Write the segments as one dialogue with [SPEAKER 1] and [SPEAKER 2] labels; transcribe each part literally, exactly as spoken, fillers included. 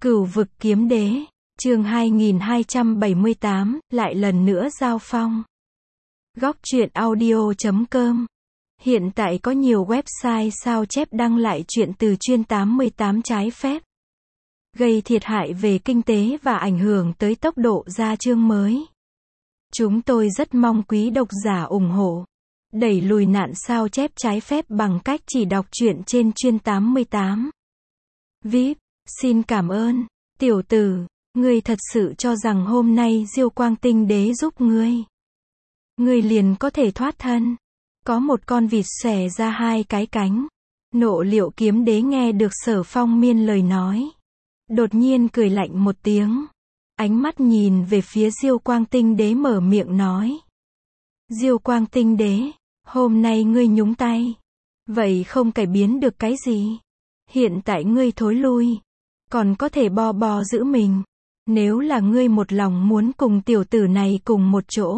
[SPEAKER 1] Cửu vực kiếm đế, chương hai nghìn hai trăm bảy mươi tám, lại lần nữa giao phong. Góc truyện audio chấm com. Hiện tại có nhiều website sao chép đăng lại truyện từ chuyên tám mươi tám trái phép, gây thiệt hại về kinh tế và ảnh hưởng tới tốc độ ra chương mới. Chúng tôi rất mong quý độc giả ủng hộ, đẩy lùi nạn sao chép trái phép bằng cách chỉ đọc truyện trên chuyên tám mươi tám. vê i pê, xin cảm ơn. Tiểu tử, ngươi thật sự cho rằng hôm nay Diêu Quang Tinh Đế giúp ngươi, ngươi liền có thể thoát thân? Có một con vịt xòe ra hai cái cánh. Nộ Liệu Kiếm Đế nghe được Sở Phong Miên lời nói, đột nhiên cười lạnh một tiếng, ánh mắt nhìn về phía Diêu Quang Tinh Đế mở miệng nói: Diêu Quang Tinh Đế, hôm nay ngươi nhúng tay, vậy không cải biến được cái gì. Hiện tại ngươi thối lui, còn có thể bo bo giữ mình. Nếu là ngươi một lòng muốn cùng tiểu tử này cùng một chỗ,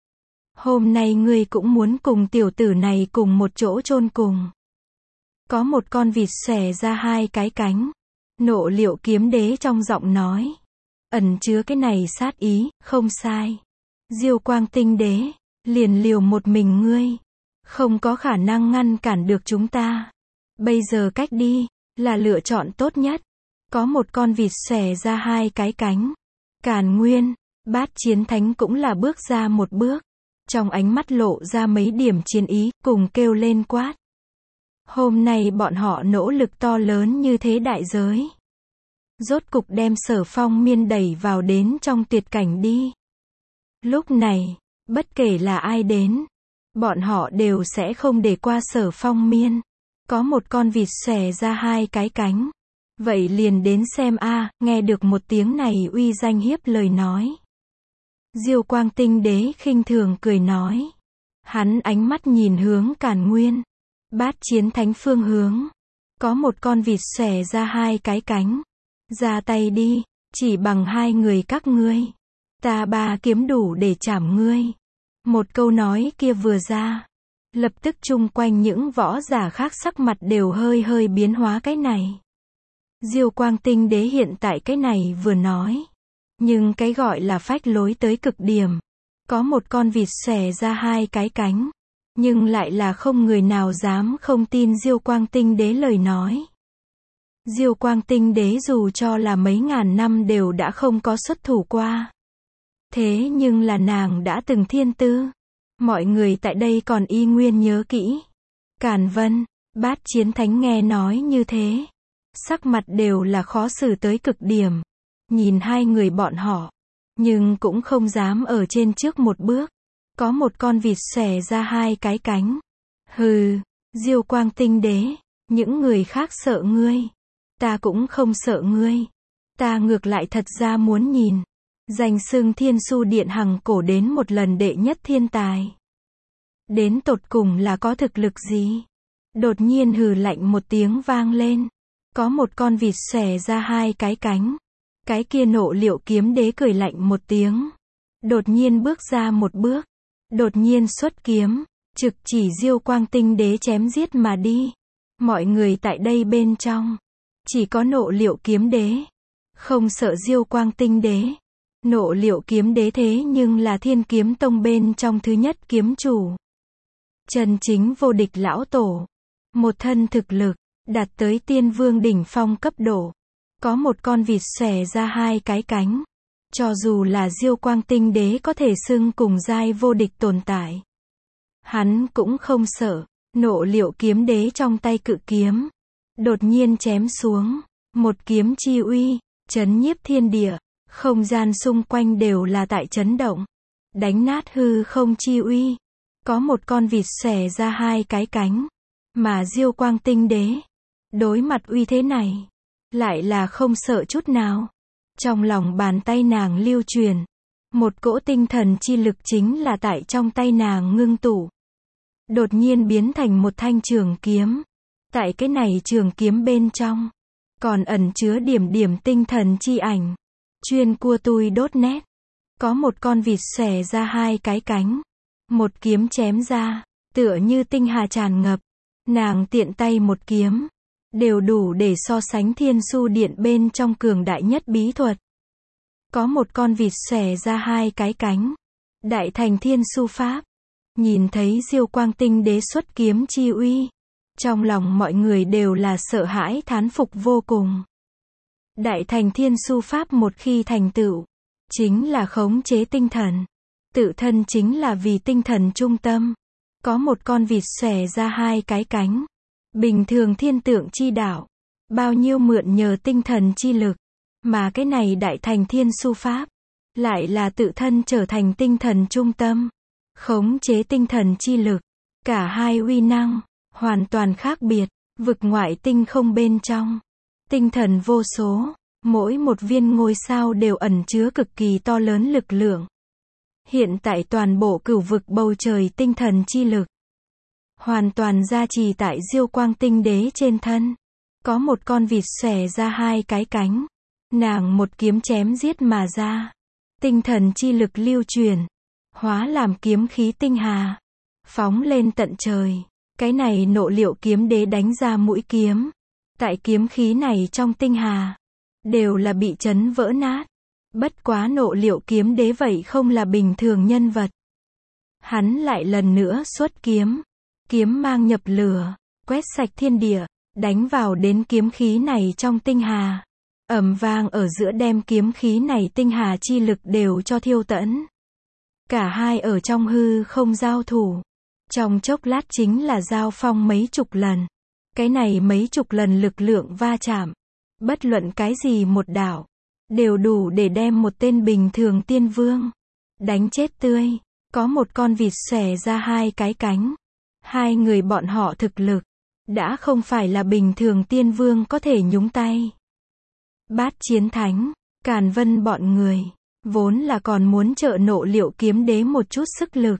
[SPEAKER 1] hôm nay ngươi cũng muốn cùng tiểu tử này cùng một chỗ chôn cùng. Có một con vịt xòe ra hai cái cánh. Nộ Liệu Kiếm Đế trong giọng nói ẩn chứa cái này sát ý. Không sai, Diêu Quang Tinh Đế, liền liều một mình ngươi, không có khả năng ngăn cản được chúng ta. Bây giờ cách đi là lựa chọn tốt nhất. Có một con vịt xòe ra hai cái cánh. Càn Nguyên, Bát Chiến Thánh cũng là bước ra một bước, trong ánh mắt lộ ra mấy điểm chiến ý, cùng kêu lên quát. Hôm nay bọn họ nỗ lực to lớn như thế đại giới, rốt cục đem Sở Phong Miên đẩy vào đến trong tuyệt cảnh đi. Lúc này, bất kể là ai đến, bọn họ đều sẽ không để qua Sở Phong Miên. Có một con vịt xòe ra hai cái cánh. Vậy liền đến xem a. À, nghe được một tiếng này uy danh hiếp lời nói, Diêu Quang Tinh Đế khinh thường cười nói. Hắn ánh mắt nhìn hướng Càn Nguyên, Bát Chiến Thánh phương hướng. Có một con vịt xòe ra hai cái cánh. Ra tay đi, chỉ bằng hai người các ngươi, ta ba kiếm đủ để chảm ngươi. Một câu nói kia vừa ra, lập tức chung quanh những võ giả khác sắc mặt đều hơi hơi biến hóa. Cái này, Diêu Quang Tinh Đế hiện tại cái này vừa nói, nhưng cái gọi là phách lối tới cực điểm. Có một con vịt xòe ra hai cái cánh, nhưng lại là không người nào dám không tin Diêu Quang Tinh Đế lời nói. Diêu Quang Tinh Đế dù cho là mấy ngàn năm đều đã không có xuất thủ qua, thế nhưng là nàng đã từng thiên tư, mọi người tại đây còn y nguyên nhớ kỹ. Càn Vân, Bát Chiến Thánh nghe nói như thế, sắc mặt đều là khó xử tới cực điểm, nhìn hai người bọn họ, nhưng cũng không dám ở trên trước một bước. Có một con vịt xòe ra hai cái cánh. Hừ, Diêu Quang Tinh Đế, những người khác sợ ngươi, ta cũng không sợ ngươi. Ta ngược lại thật ra muốn nhìn, danh xưng Thiên Su Điện hằng cổ đến một lần đệ nhất thiên tài, đến tột cùng là có thực lực gì. Đột nhiên hừ lạnh một tiếng vang lên. Có một con vịt xòe ra hai cái cánh. Cái kia Nộ Liệu Kiếm Đế cười lạnh một tiếng, đột nhiên bước ra một bước, đột nhiên xuất kiếm, trực chỉ Diêu Quang Tinh Đế chém giết mà đi. Mọi người tại đây bên trong, chỉ có Nộ Liệu Kiếm Đế không sợ Diêu Quang Tinh Đế. Nộ Liệu Kiếm Đế thế nhưng là Thiên Kiếm Tông bên trong thứ nhất kiếm chủ, chân chính vô địch lão tổ, một thân thực lực đạt tới tiên vương đỉnh phong cấp độ. Có một con vịt xòe ra hai cái cánh, cho dù là Diêu Quang Tinh Đế có thể xưng cùng giai vô địch tồn tại, hắn cũng không sợ. Nộ Liệu Kiếm Đế trong tay cự kiếm đột nhiên chém xuống, một kiếm chi uy chấn nhiếp thiên địa, không gian xung quanh đều là tại chấn động, đánh nát hư không chi uy. Có một con vịt xòe ra hai cái cánh, mà Diêu Quang Tinh Đế đối mặt uy thế này, lại là không sợ chút nào. Trong lòng bàn tay nàng lưu truyền một cỗ tinh thần chi lực, chính là tại trong tay nàng ngưng tụ, đột nhiên biến thành một thanh trường kiếm. Tại cái này trường kiếm bên trong, còn ẩn chứa điểm điểm tinh thần chi ảnh. Chuyên cua tui đốt nét. Có một con vịt xòe ra hai cái cánh, một kiếm chém ra, tựa như tinh hà tràn ngập. Nàng tiện tay một kiếm, đều đủ để so sánh thiên su điện bên trong cường đại nhất bí thuật. Có một con vịt xòe ra hai cái cánh, đại thành thiên su pháp. Nhìn thấy Diêu Quang Tinh Đế xuất kiếm chi uy, trong lòng mọi người đều là sợ hãi thán phục vô cùng. Đại thành thiên su pháp một khi thành tựu, chính là khống chế tinh thần. Tự thân chính là vì tinh thần trung tâm. Có một con vịt xòe ra hai cái cánh. Bình thường thiên tượng chi đạo, bao nhiêu mượn nhờ tinh thần chi lực. Mà cái này đại thành thiên su pháp, lại là tự thân trở thành tinh thần trung tâm. Khống chế tinh thần chi lực. Cả hai uy năng, hoàn toàn khác biệt. Vực ngoại tinh không bên trong. Tinh thần vô số. Mỗi một viên ngôi sao đều ẩn chứa cực kỳ to lớn lực lượng. Hiện tại toàn bộ cửu vực bầu trời tinh thần chi lực, hoàn toàn gia trì tại Diêu Quang Tinh Đế trên thân. Có một con vịt xòe ra hai cái cánh. Nàng một kiếm chém giết mà ra. Tinh thần chi lực lưu truyền, hóa làm kiếm khí tinh hà. Phóng lên tận trời. Cái này Nộ Liệu Kiếm Đế đánh ra mũi kiếm. Tại kiếm khí này trong tinh hà, đều là bị chấn vỡ nát. Bất quá Nộ Liệu Kiếm Đế vậy không là bình thường nhân vật. Hắn lại lần nữa xuất kiếm. Kiếm mang nhập lửa, quét sạch thiên địa, đánh vào đến kiếm khí này trong tinh hà. Ầm vang ở giữa đem kiếm khí này tinh hà chi lực đều cho thiêu tẫn. Cả hai ở trong hư không giao thủ. Trong chốc lát chính là giao phong mấy chục lần. Cái này mấy chục lần lực lượng va chạm. Bất luận cái gì một đạo, đều đủ để đem một tên bình thường tiên vương đánh chết tươi. Có một con vịt xòe ra hai cái cánh. Hai người bọn họ thực lực, đã không phải là bình thường tiên vương có thể nhúng tay. Bát Chiến Thánh, Càn Vân bọn người, vốn là còn muốn trợ Nộ Liệu Kiếm Đế một chút sức lực.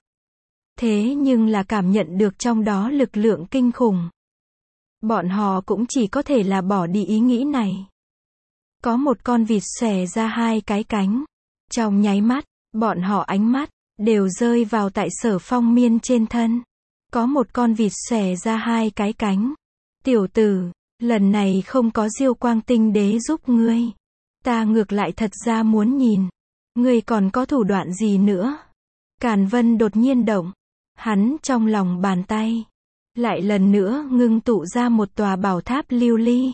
[SPEAKER 1] Thế nhưng là cảm nhận được trong đó lực lượng kinh khủng. Bọn họ cũng chỉ có thể là bỏ đi ý nghĩ này. Có một con vịt xòe ra hai cái cánh. Trong nháy mắt, bọn họ ánh mắt, đều rơi vào tại Sở Phong Miên trên thân. Có một con vịt xòe ra hai cái cánh. Tiểu tử, lần này không có Diêu Quang Tinh Đế giúp ngươi. Ta ngược lại thật ra muốn nhìn. Ngươi còn có thủ đoạn gì nữa? Càn Vân đột nhiên động. Hắn trong lòng bàn tay, lại lần nữa ngưng tụ ra một tòa bảo tháp lưu ly.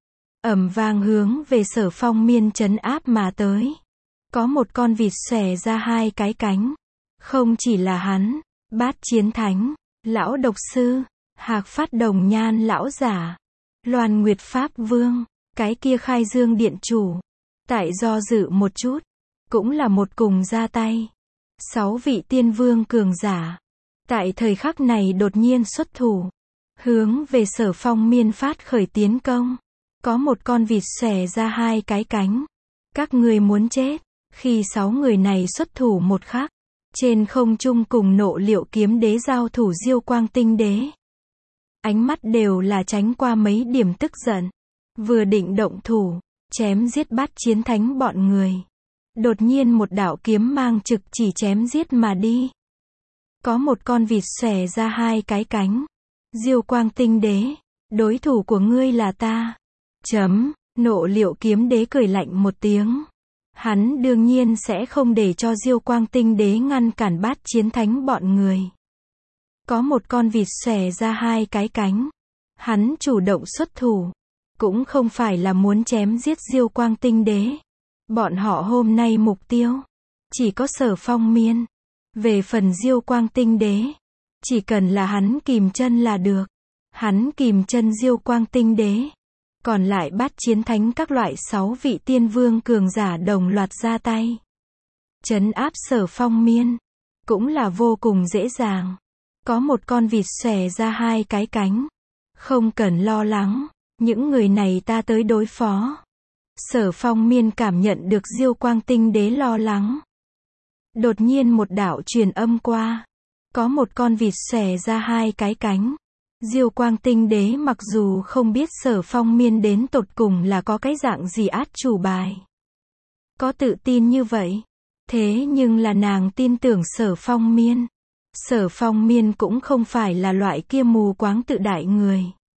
[SPEAKER 1] Ầm vang hướng về Sở Phong Miên trấn áp mà tới. Có một con vịt xòe ra hai cái cánh. Không chỉ là hắn, Bát Chiến Thánh, Lão Độc Sư, Hạc Phát Đồng Nhan Lão Giả, Loan Nguyệt Pháp Vương, cái kia Khai Dương Điện Chủ. Tại do dự một chút, cũng là một cùng ra tay. Sáu vị tiên vương cường giả, tại thời khắc này đột nhiên xuất thủ, hướng về Sở Phong Miên phát khởi tiến công. Có một con vịt xòe ra hai cái cánh. Các ngươi muốn chết. Khi sáu người này xuất thủ một khắc, trên không trung cùng Nộ Liệu Kiếm Đế giao thủ Diêu Quang Tinh Đế, ánh mắt đều là tránh qua mấy điểm tức giận. Vừa định động thủ, chém giết Bát Chiến Thánh bọn người. Đột nhiên một đạo kiếm mang trực chỉ chém giết mà đi. Có một con vịt xòe ra hai cái cánh. Diêu Quang Tinh Đế, đối thủ của ngươi là ta. Chấm, Nộ Liệu Kiếm Đế cười lạnh một tiếng. Hắn đương nhiên sẽ không để cho Diêu Quang Tinh Đế ngăn cản Bát Chiến Thánh bọn người. Có một con vịt xòe ra hai cái cánh. Hắn chủ động xuất thủ, cũng không phải là muốn chém giết Diêu Quang Tinh Đế. Bọn họ hôm nay mục tiêu, chỉ có Sở Phong Miên. Về phần Diêu Quang Tinh Đế, chỉ cần là hắn kìm chân là được. Hắn kìm chân Diêu Quang Tinh Đế. Còn lại Bát Chiến Thánh các loại sáu vị tiên vương cường giả đồng loạt ra tay. Trấn áp Sở Phong Miên, cũng là vô cùng dễ dàng. Có một con vịt xòe ra hai cái cánh. Không cần lo lắng, những người này ta tới đối phó. Sở Phong Miên cảm nhận được Diêu Quang Tinh Đế lo lắng. Đột nhiên một đạo truyền âm qua. Có một con vịt xòe ra hai cái cánh. Diêu Quang Tinh Đế mặc dù không biết Sở Phong Miên đến tột cùng là có cái dạng gì át chủ bài, có tự tin như vậy. Thế nhưng là nàng tin tưởng Sở Phong Miên. Sở Phong Miên cũng không phải là loại kia mù quáng tự đại người.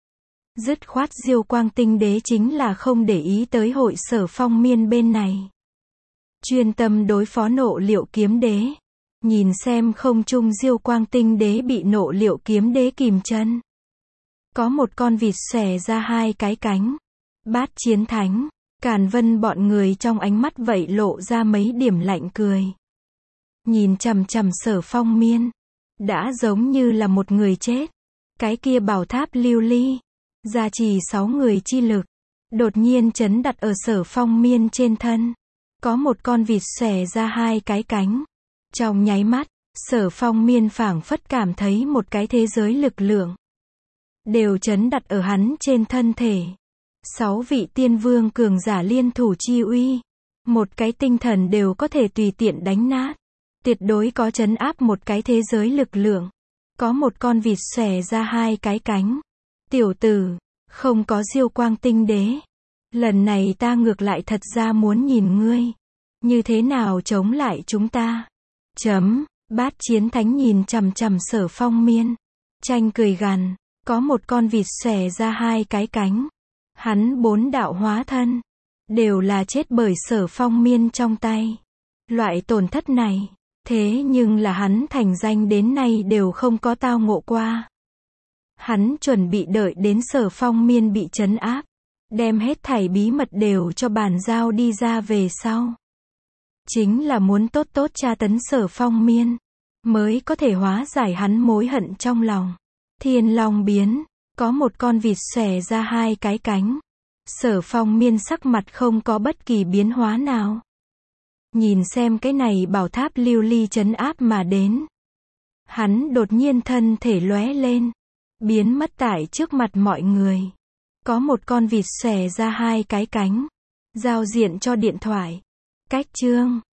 [SPEAKER 1] Dứt khoát Diêu Quang Tinh Đế chính là không để ý tới hội Sở Phong Miên bên này. Chuyên tâm đối phó Nộ Liệu Kiếm Đế. Nhìn xem không trung Diêu Quang Tinh Đế bị Nộ Liệu Kiếm Đế kìm chân. Có một con vịt xòe ra hai cái cánh. Bát Chiến Thánh, Càn Vân bọn người trong ánh mắt vậy lộ ra mấy điểm lạnh cười. Nhìn chằm chằm Sở Phong Miên, đã giống như là một người chết. Cái kia bảo tháp lưu ly, gia trì sáu người chi lực, đột nhiên chấn đặt ở Sở Phong Miên trên thân. Có một con vịt xòe ra hai cái cánh. Trong nháy mắt, Sở Phong Miên phảng phất cảm thấy một cái thế giới lực lượng đều chấn đặt ở hắn trên thân thể. Sáu vị tiên vương cường giả liên thủ chi uy, một cái tinh thần đều có thể tùy tiện đánh nát. Tuyệt đối có trấn áp một cái thế giới lực lượng. Có một con vịt xòe ra hai cái cánh. Tiểu tử, không có Diêu Quang Tinh Đế. Lần này ta ngược lại thật ra muốn nhìn ngươi. Như thế nào chống lại chúng ta? Chấm, Bát Chiến Thánh nhìn chằm chằm Sở Phong Miên. Tranh cười gằn, có một con vịt xòe ra hai cái cánh. Hắn bốn đạo hóa thân, đều là chết bởi Sở Phong Miên trong tay. Loại tổn thất này, thế nhưng là hắn thành danh đến nay đều không có tao ngộ qua. Hắn chuẩn bị đợi đến Sở Phong Miên bị trấn áp, đem hết thảy bí mật đều cho bàn giao đi ra về sau. Chính là muốn tốt tốt tra tấn Sở Phong Miên, mới có thể hóa giải hắn mối hận trong lòng. Thiên Long biến, có một con vịt xòe ra hai cái cánh. Sở Phong Miên sắc mặt không có bất kỳ biến hóa nào. Nhìn xem cái này bảo tháp lưu ly trấn áp mà đến. Hắn đột nhiên thân thể lóe lên, biến mất tại trước mặt mọi người. Có một con vịt xòe ra hai cái cánh, giao diện cho điện thoại. Cách chương